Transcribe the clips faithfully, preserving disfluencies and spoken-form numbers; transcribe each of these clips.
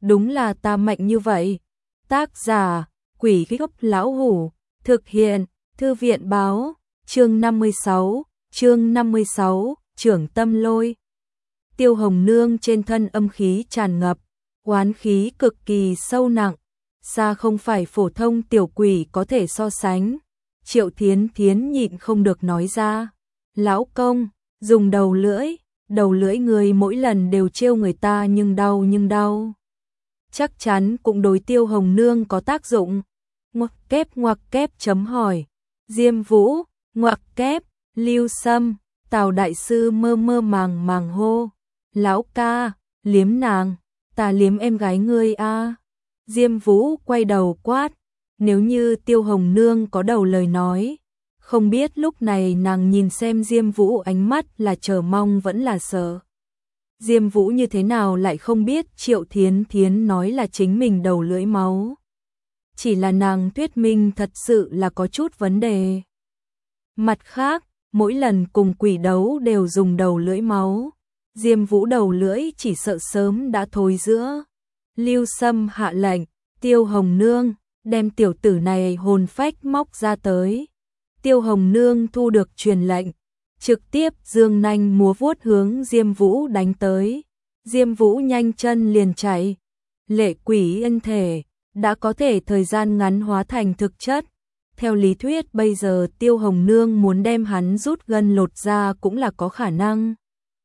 đúng là ta mạnh như vậy. Tác giả, Quỷ Gốc Lão Hủ, thực hiện, Thư viện Báo, chương năm mươi sáu, chương năm mươi sáu, Trưởng Tâm Lôi. Tiêu Hồng Nương trên thân âm khí tràn ngập, oán khí cực kỳ sâu nặng, xa không phải phổ thông tiểu quỷ có thể so sánh. Triệu Thiến Thiến nhịn không được nói ra, lão công, dùng đầu lưỡi, đầu lưỡi người mỗi lần đều trêu người ta nhưng đau nhưng đau. Chắc chắn cũng đối Tiêu Hồng Nương có tác dụng. Ngoặc kép ngoặc kép chấm hỏi, Diêm Vũ, ngoặc kép, Lưu Sâm, Tào Đại Sư mơ mơ màng màng hô, lão ca, liếm nàng, ta liếm em gái ngươi a. Diêm Vũ quay đầu quát, nếu như Tiêu Hồng Nương có đầu lời nói, không biết lúc này nàng nhìn xem Diêm Vũ ánh mắt là chờ mong vẫn là sợ. Diêm Vũ như thế nào lại không biết Triệu Thiến Thiến nói là chính mình đầu lưỡi máu. Chỉ là nàng thuyết minh thật sự là có chút vấn đề. Mặt khác, mỗi lần cùng quỷ đấu đều dùng đầu lưỡi máu. Diêm Vũ đầu lưỡi chỉ sợ sớm đã thối giữa. Lưu Sâm hạ lệnh, Tiêu Hồng Nương, đem tiểu tử này hồn phách móc ra tới. Tiêu Hồng Nương thu được truyền lệnh, trực tiếp dương nanh múa vuốt hướng Diêm Vũ đánh tới. Diêm Vũ nhanh chân liền chạy. Lệ quỷ ân thể, đã có thể thời gian ngắn hóa thành thực chất. Theo lý thuyết bây giờ Tiêu Hồng Nương muốn đem hắn rút gân lột ra cũng là có khả năng.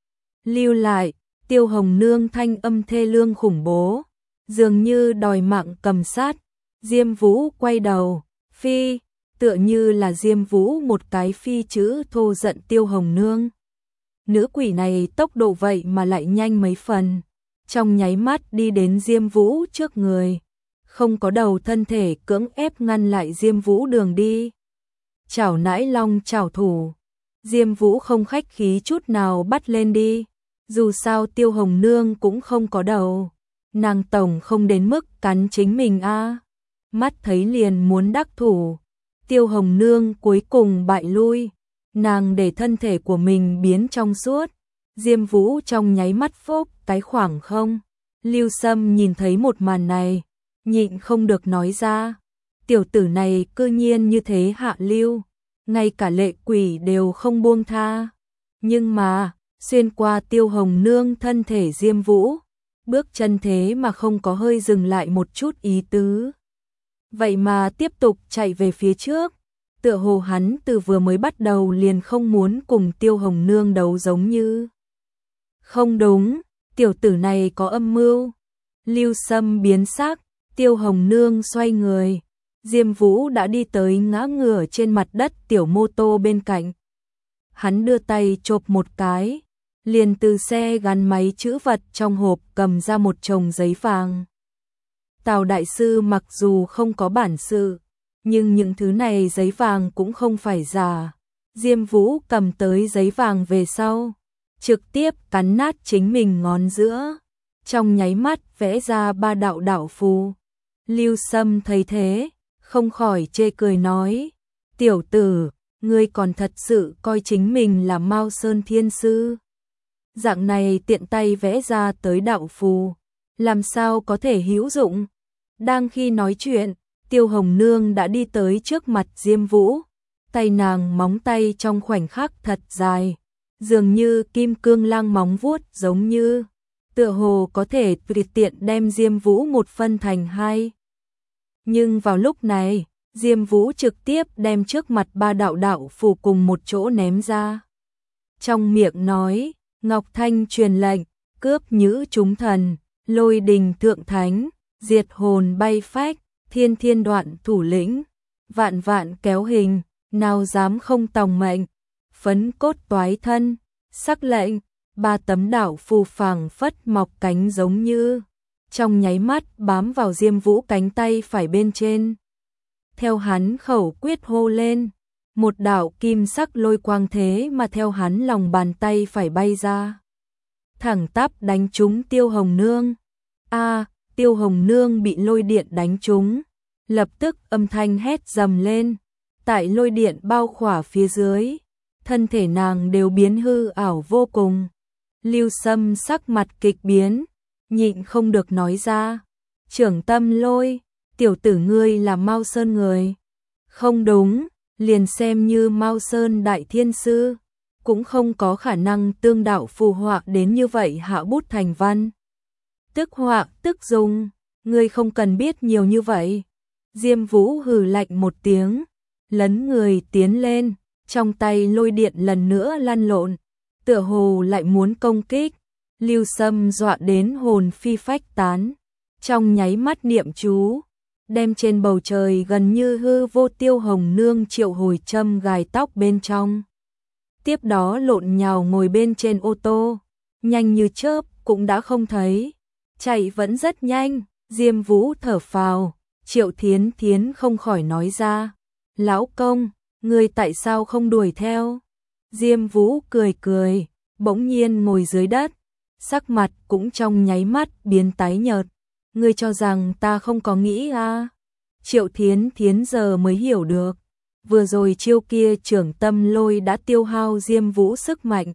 Lưu lại, Tiêu Hồng Nương thanh âm thê lương khủng bố, dường như đòi mạng cầm sát. Diêm Vũ quay đầu, phi, tựa như là Diêm Vũ một cái phi chữ thô giận Tiêu Hồng Nương. Nữ quỷ này tốc độ vậy mà lại nhanh mấy phần, trong nháy mắt đi đến Diêm Vũ trước người, không có đầu thân thể cưỡng ép ngăn lại Diêm Vũ đường đi. Chảo nãi long chảo thủ, Diêm Vũ không khách khí chút nào bắt lên đi, dù sao Tiêu Hồng Nương cũng không có đầu, nàng tổng không đến mức cắn chính mình a. Mắt thấy liền muốn đắc thủ, Tiêu Hồng Nương cuối cùng bại lui, nàng để thân thể của mình biến trong suốt. Diêm Vũ trong nháy mắt phốc cái khoảng không. Lưu Sâm nhìn thấy một màn này, nhịn không được nói ra, tiểu tử này cư nhiên như thế hạ lưu, ngay cả lệ quỷ đều không buông tha. Nhưng mà, xuyên qua Tiêu Hồng Nương thân thể Diêm Vũ, bước chân thế mà không có hơi dừng lại một chút ý tứ. Vậy mà tiếp tục chạy về phía trước, tựa hồ hắn từ vừa mới bắt đầu liền không muốn cùng Tiêu Hồng Nương đấu giống như. Không đúng, tiểu tử này có âm mưu. Lưu Sâm biến sắc, Tiêu Hồng Nương xoay người, Diêm Vũ đã đi tới ngã ngửa trên mặt đất tiểu mô tô bên cạnh. Hắn đưa tay chộp một cái, liền từ xe gắn máy trữ vật trong hộp cầm ra một chồng giấy vàng. Tào Đại Sư mặc dù không có bản sự, nhưng những thứ này giấy vàng cũng không phải giả. Diêm Vũ cầm tới giấy vàng về sau, trực tiếp cắn nát chính mình ngón giữa, trong nháy mắt vẽ ra ba đạo đạo phù. Lưu Sâm thấy thế, không khỏi chê cười nói, tiểu tử, ngươi còn thật sự coi chính mình là Mao Sơn Thiên Sư. Dạng này tiện tay vẽ ra tới đạo phù, làm sao có thể hữu dụng. Đang khi nói chuyện, Tiêu Hồng Nương đã đi tới trước mặt Diêm Vũ, tay nàng móng tay trong khoảnh khắc thật dài, dường như kim cương lang móng vuốt giống như, tựa hồ có thể tùy tiện đem Diêm Vũ một phân thành hai. Nhưng vào lúc này, Diêm Vũ trực tiếp đem trước mặt ba đạo đạo phù cùng một chỗ ném ra. Trong miệng nói, Ngọc Thanh truyền lệnh, cướp nhữ chúng thần, lôi đình thượng thánh, diệt hồn bay phách, thiên thiên đoạn thủ lĩnh, vạn vạn kéo hình, nào dám không tòng mệnh, phấn cốt toái thân, sắc lệnh, ba tấm đạo phù phảng phất mọc cánh giống như, trong nháy mắt bám vào Diêm Vũ cánh tay phải bên trên. Theo hắn khẩu quyết hô lên, một đạo kim sắc lôi quang thế mà theo hắn lòng bàn tay phải bay ra, thẳng tắp đánh trúng Tiêu Hồng Nương. A, Tiêu Hồng Nương bị lôi điện đánh trúng, lập tức âm thanh hét dầm lên, tại lôi điện bao khỏa phía dưới, thân thể nàng đều biến hư ảo vô cùng. Lưu Sâm sắc mặt kịch biến, nhịn không được nói ra, Trưởng Tâm Lôi, tiểu tử ngươi là Mao Sơn người. Không đúng, liền xem như Mao Sơn đại thiên sư, cũng không có khả năng tương đạo phù họa đến như vậy hạ bút thành văn. Tức họa, tức dùng, ngươi không cần biết nhiều như vậy. Diêm Vũ hừ lạnh một tiếng, lấn người tiến lên, trong tay lôi điện lần nữa lăn lộn, tựa hồ lại muốn công kích. Lưu Sâm dọa đến hồn phi phách tán, trong nháy mắt niệm chú, đem trên bầu trời gần như hư vô Tiêu Hồng Nương triệu hồi châm gài tóc bên trong. Tiếp đó lộn nhào ngồi bên trên ô tô, nhanh như chớp cũng đã không thấy, chạy vẫn rất nhanh. Diêm Vũ thở phào, Triệu Thiến Thiến không khỏi nói ra, lão công, ngươi tại sao không đuổi theo? Diêm Vũ cười cười, bỗng nhiên ngồi dưới đất, sắc mặt cũng trong nháy mắt biến tái nhợt. Ngươi cho rằng ta không có nghĩ à? Triệu Thiến Thiến giờ mới hiểu được, vừa rồi chiêu kia Trưởng Tâm Lôi đã tiêu hao Diêm Vũ sức mạnh,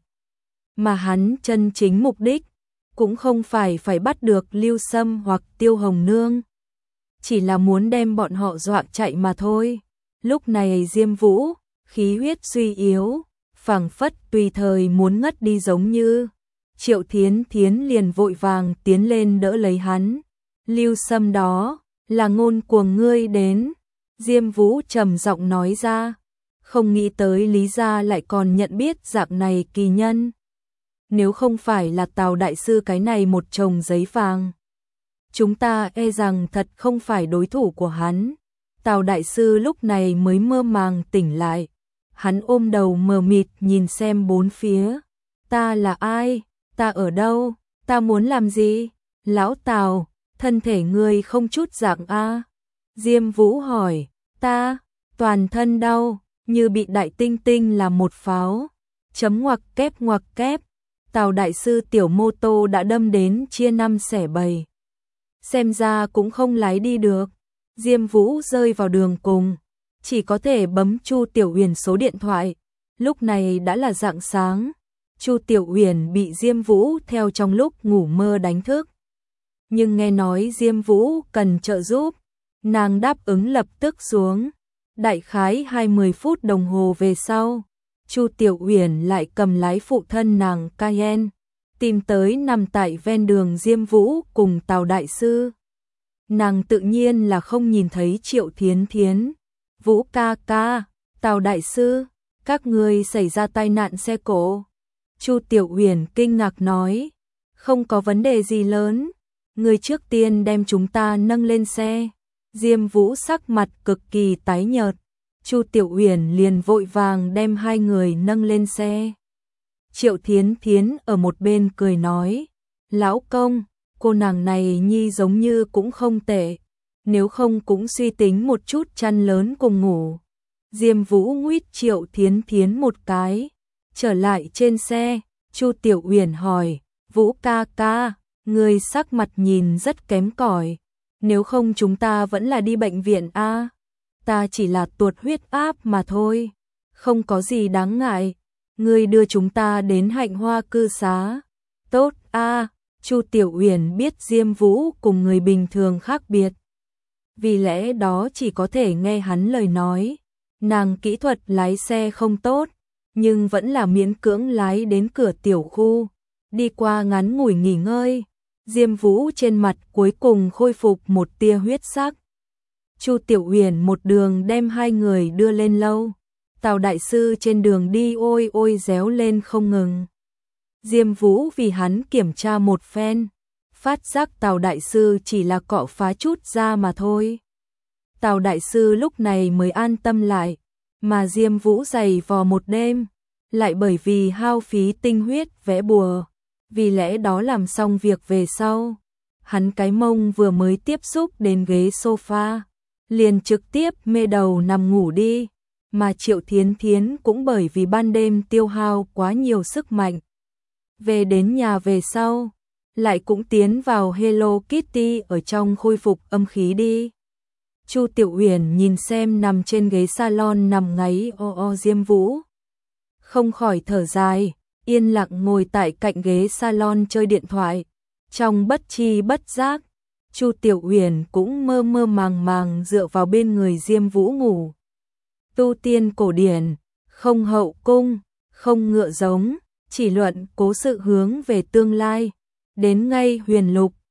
mà hắn chân chính mục đích cũng không phải phải bắt được Lưu Sâm hoặc Tiêu Hồng Nương, chỉ là muốn đem bọn họ dọa chạy mà thôi. Lúc này Diêm Vũ khí huyết suy yếu, phảng phất tùy thời muốn ngất đi giống như. Triệu Thiến Thiến liền vội vàng tiến lên đỡ lấy hắn. Lưu Sâm đó là ngôn cuồng ngươi đến. Diêm Vũ trầm giọng nói ra, không nghĩ tới Lý gia lại còn nhận biết dạng này kỳ nhân. Nếu không phải là Tào đại sư cái này một chồng giấy vàng, chúng ta e rằng thật không phải đối thủ của hắn. Tào đại sư lúc này mới mơ màng tỉnh lại, hắn ôm đầu mờ mịt nhìn xem bốn phía. Ta là ai? Ta ở đâu? Ta muốn làm gì? Lão Tào, thân thể ngươi không chút dạng a? Diêm Vũ hỏi. Ta, toàn thân đau, như bị đại tinh tinh làm một pháo. Chấm ngoặc kép ngoặc kép. Tào đại sư tiểu mô tô đã đâm đến chia năm xẻ bảy. Xem ra cũng không lái đi được. Diêm Vũ rơi vào đường cùng, chỉ có thể bấm Chu Tiểu Uyển số điện thoại. Lúc này đã là rạng sáng. Chu Tiểu Uyển bị Diêm Vũ theo trong lúc ngủ mơ đánh thức. Nhưng nghe nói Diêm Vũ cần trợ giúp, nàng đáp ứng lập tức xuống. Đại khái hai mươi phút đồng hồ về sau, Chu Tiểu Uyển lại cầm lái phụ thân nàng Cayenne, tìm tới nằm tại ven đường Diêm Vũ cùng Tào đại sư. Nàng tự nhiên là không nhìn thấy Triệu Thiến Thiến. Vũ ca ca, Tào đại sư, các ngươi xảy ra tai nạn xe cộ. Chu Tiểu Uyển kinh ngạc nói, không có vấn đề gì lớn, ngươi trước tiên đem chúng ta nâng lên xe. Diêm Vũ sắc mặt cực kỳ tái nhợt, Chu Tiểu Uyển liền vội vàng đem hai người nâng lên xe. Triệu Thiến Thiến ở một bên cười nói, lão công, cô nàng này nhi giống như cũng không tệ, nếu không cũng suy tính một chút chăn lớn cùng ngủ. Diêm Vũ nguyết Triệu Thiến Thiến một cái, trở lại trên xe. Chu Tiểu Uyển hỏi, Vũ ca ca, người sắc mặt nhìn rất kém cỏi, nếu không chúng ta vẫn là đi bệnh viện a. Ta chỉ là tuột huyết áp mà thôi, không có gì đáng ngại, ngươi đưa chúng ta đến Hạnh Hoa cư xá. Tốt a. Chu Tiểu Uyển biết Diêm Vũ cùng người bình thường khác biệt, vì lẽ đó chỉ có thể nghe hắn lời nói. Nàng kỹ thuật lái xe không tốt, nhưng vẫn là miễn cưỡng lái đến cửa tiểu khu, đi qua ngắn ngủi nghỉ ngơi. Diêm Vũ trên mặt cuối cùng khôi phục một tia huyết sắc. Chu Tiểu Uyển một đường đem hai người đưa lên lâu. Tào đại sư trên đường đi ôi ôi réo lên không ngừng. Diêm Vũ vì hắn kiểm tra một phen, phát giác Tào đại sư chỉ là cọ phá chút ra mà thôi. Tào đại sư lúc này mới an tâm lại, mà Diêm Vũ giày vò một đêm, lại bởi vì hao phí tinh huyết vẽ bùa, vì lẽ đó làm xong việc về sau, hắn cái mông vừa mới tiếp xúc đến ghế sofa, liền trực tiếp mê đầu nằm ngủ đi, mà Triệu Thiến Thiến cũng bởi vì ban đêm tiêu hao quá nhiều sức mạnh. Về đến nhà về sau, lại cũng tiến vào Hello Kitty ở trong khôi phục âm khí đi. Chu Tiểu Uyển nhìn xem nằm trên ghế salon nằm ngáy o o Diêm Vũ, không khỏi thở dài, yên lặng ngồi tại cạnh ghế salon chơi điện thoại. Trong bất chi bất giác, Chu Tiểu Huyền cũng mơ mơ màng màng dựa vào bên người Diêm Vũ ngủ. Tu tiên cổ điển, không hậu cung, không ngựa giống, chỉ luận cố sự hướng về tương lai. Đến ngay huyền lục,